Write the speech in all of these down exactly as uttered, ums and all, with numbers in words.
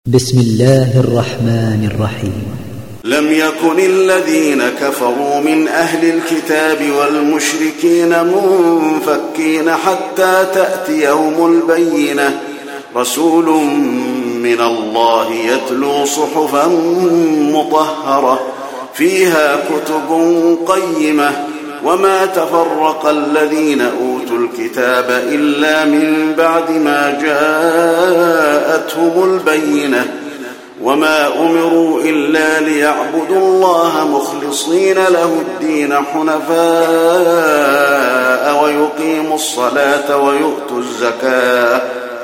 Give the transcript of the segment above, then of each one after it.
بسم الله الرحمن الرحيم. لم يكن الذين كفروا من أهل الكتاب والمشركين منفكين حتى تأتيهم البينة، رسول من الله يتلو صحفا مطهرة فيها كتب قيمة، وما تفرق الذين أوتوا الكتاب إلا من بعد ما جاءتهم البينة، وما أمروا إلا ليعبدوا الله مخلصين له الدين حنفاء ويقيموا الصلاة ويؤتوا الزكاة،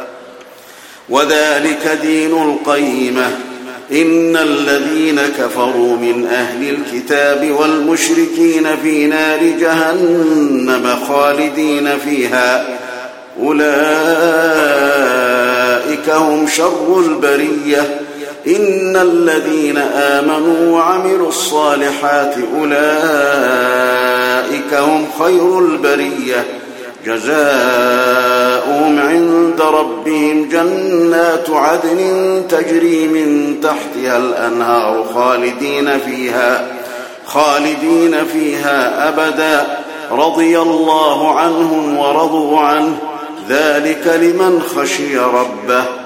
وذلك دين القيمة. إن الذين كفروا من أهل الكتاب والمشركين في نار جهنم خالدين فيها، أولئك هم شر البرية. إن الذين آمنوا وعملوا الصالحات أولئك هم خير البرية، جزاؤهم عند ربهم جنات عدن تجري من تحتها الأنهار خالدين فيها خالدين فيها أبدا، رضي الله عنهم ورضوا عنه، ذلك لمن خشي ربه.